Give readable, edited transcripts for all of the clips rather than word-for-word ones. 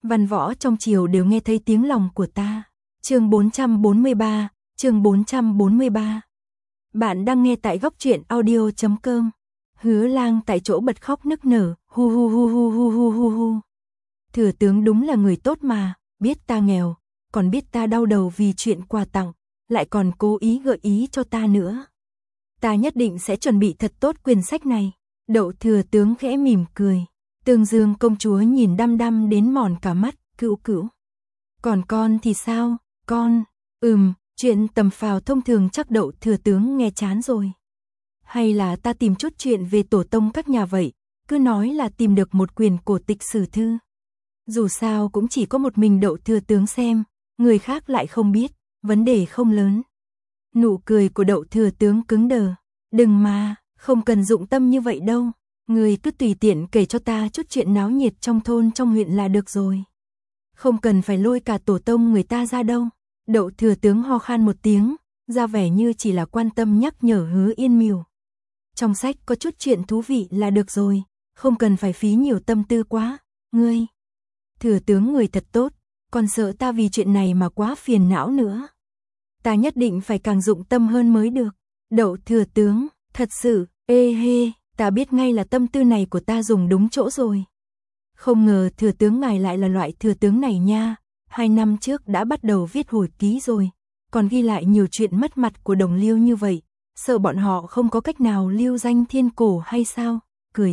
Văn võ trong triều đều nghe thấy tiếng lòng của ta. Chương 443, chương 443. Bạn đang nghe tại goctruyện audio.com. Hứa Lang tại chỗ bật khóc nức nở, hu hu hu hu hu hu hu hu. Thừa tướng đúng là người tốt mà, biết ta nghèo, còn biết ta đau đầu vì chuyện quà tặng, lại còn cố ý gợi ý cho ta nữa. Ta nhất định sẽ chuẩn bị thật tốt quyển sách này. Đậu thừa tướng khẽ mỉm cười. Tương Dương công chúa nhìn đăm đăm đến mòn cả mắt, cữu cữu. Còn con thì sao, con? Chuyện tầm phào thông thường chắc Đậu thừa tướng nghe chán rồi. Hay là ta tìm chút chuyện về tổ tông các nhà vậy, cứ nói là tìm được một quyển cổ tịch sử thư. Dù sao cũng chỉ có một mình Đậu thừa tướng xem, người khác lại không biết, vấn đề không lớn. Nụ cười của Đậu thừa tướng cứng đờ. Đừng mà, không cần dụng tâm như vậy đâu. Người cứ tùy tiện kể cho ta chút chuyện náo nhiệt trong thôn trong huyện là được rồi. Không cần phải lôi cả tổ tông người ta ra đâu. Đậu thừa tướng ho khan một tiếng, ra vẻ như chỉ là quan tâm nhắc nhở Hứa Yên Miểu. Trong sách có chút chuyện thú vị là được rồi, không cần phải phí nhiều tâm tư quá. Ngươi, thừa tướng người thật tốt, còn sợ ta vì chuyện này mà quá phiền não nữa. Ta nhất định phải càng dụng tâm hơn mới được. Đậu thừa tướng, thật sự, ê hê, ta biết ngay là tâm tư này của ta dùng đúng chỗ rồi. Không ngờ thừa tướng ngài lại là loại thừa tướng này nha. 2 năm trước đã bắt đầu viết hồi ký rồi, còn ghi lại nhiều chuyện mất mặt của đồng liêu như vậy, sợ bọn họ không có cách nào lưu danh thiên cổ hay sao? Cười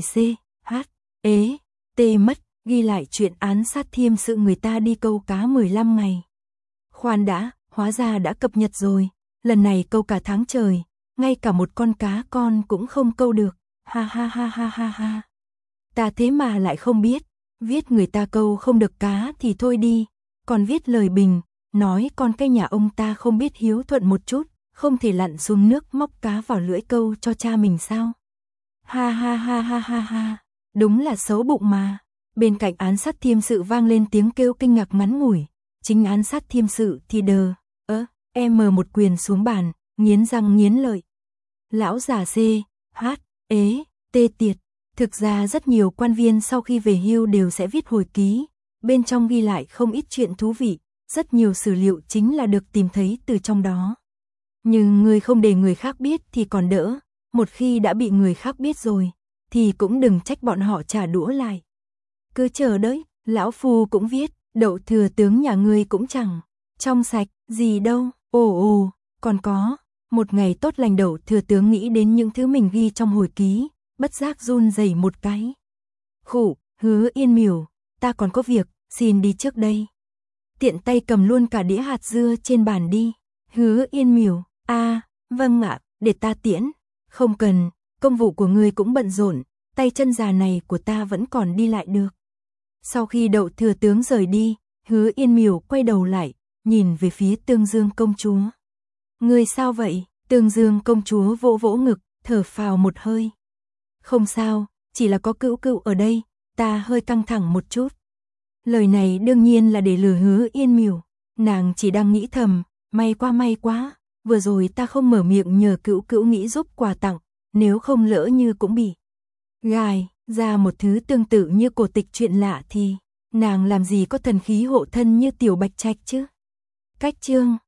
mất, ghi lại chuyện án sát thiêm sự người ta đi câu cá 15 ngày. Khoan đã, hóa ra đã cập nhật rồi, lần này câu cả tháng trời, ngay cả một con cá con cũng không câu được. Ha ha ha ha ha ha. Ta thế mà lại không biết, viết người ta câu không được cá thì thôi đi, còn viết lời bình, nói con cái nhà ông ta không biết hiếu thuận một chút, không thể lặn xuống nước móc cá vào lưỡi câu cho cha mình sao? Ha ha ha ha ha ha, đúng là xấu bụng mà. Bên cạnh án sát thiêm sự vang lên tiếng kêu kinh ngạc ngắn ngủi, chính án sát thiêm sự thì đờ, mở một quyền xuống bàn, nghiến răng nghiến lợi. Lão già tiệt. Thực ra rất nhiều quan viên sau khi về hưu đều sẽ viết hồi ký, bên trong ghi lại không ít chuyện thú vị, rất nhiều sử liệu chính là được tìm thấy từ trong đó. Nhưng người không để người khác biết thì còn đỡ, một khi đã bị người khác biết rồi, thì cũng đừng trách bọn họ trả đũa lại. Cứ chờ đấy, lão phu cũng viết, Đậu thừa tướng nhà ngươi cũng chẳng trong sạch gì đâu. Còn có, một ngày tốt lành Đậu thừa tướng nghĩ đến những thứ mình ghi trong hồi ký, bất giác run rẩy một cái. Hứa Yên Miểu, ta còn có việc, xin đi trước đây. Tiện tay cầm luôn cả đĩa hạt dưa trên bàn đi. Hứa Yên Miểu, vâng ạ, để ta tiễn. Không cần, công vụ của ngươi cũng bận rộn, tay chân già này của ta vẫn còn đi lại được. Sau khi Đậu thừa tướng rời đi, Hứa Yên Miểu quay đầu lại, nhìn về phía Tương Dương công chúa. Ngươi sao vậy? Tương Dương công chúa vỗ vỗ ngực, thở phào một hơi. Không sao, chỉ là có cữu cữu ở đây, ta hơi căng thẳng một chút. Lời này đương nhiên là để lừa Hứa Yên Miểu, nàng chỉ đang nghĩ thầm, may quá, vừa rồi ta không mở miệng nhờ cữu cữu nghĩ giúp quà tặng, nếu không lỡ như cũng bị gài ra một thứ tương tự như cổ tịch chuyện lạ thì nàng làm gì có thần khí hộ thân như Tiểu Bạch Trạch chứ. Cách chương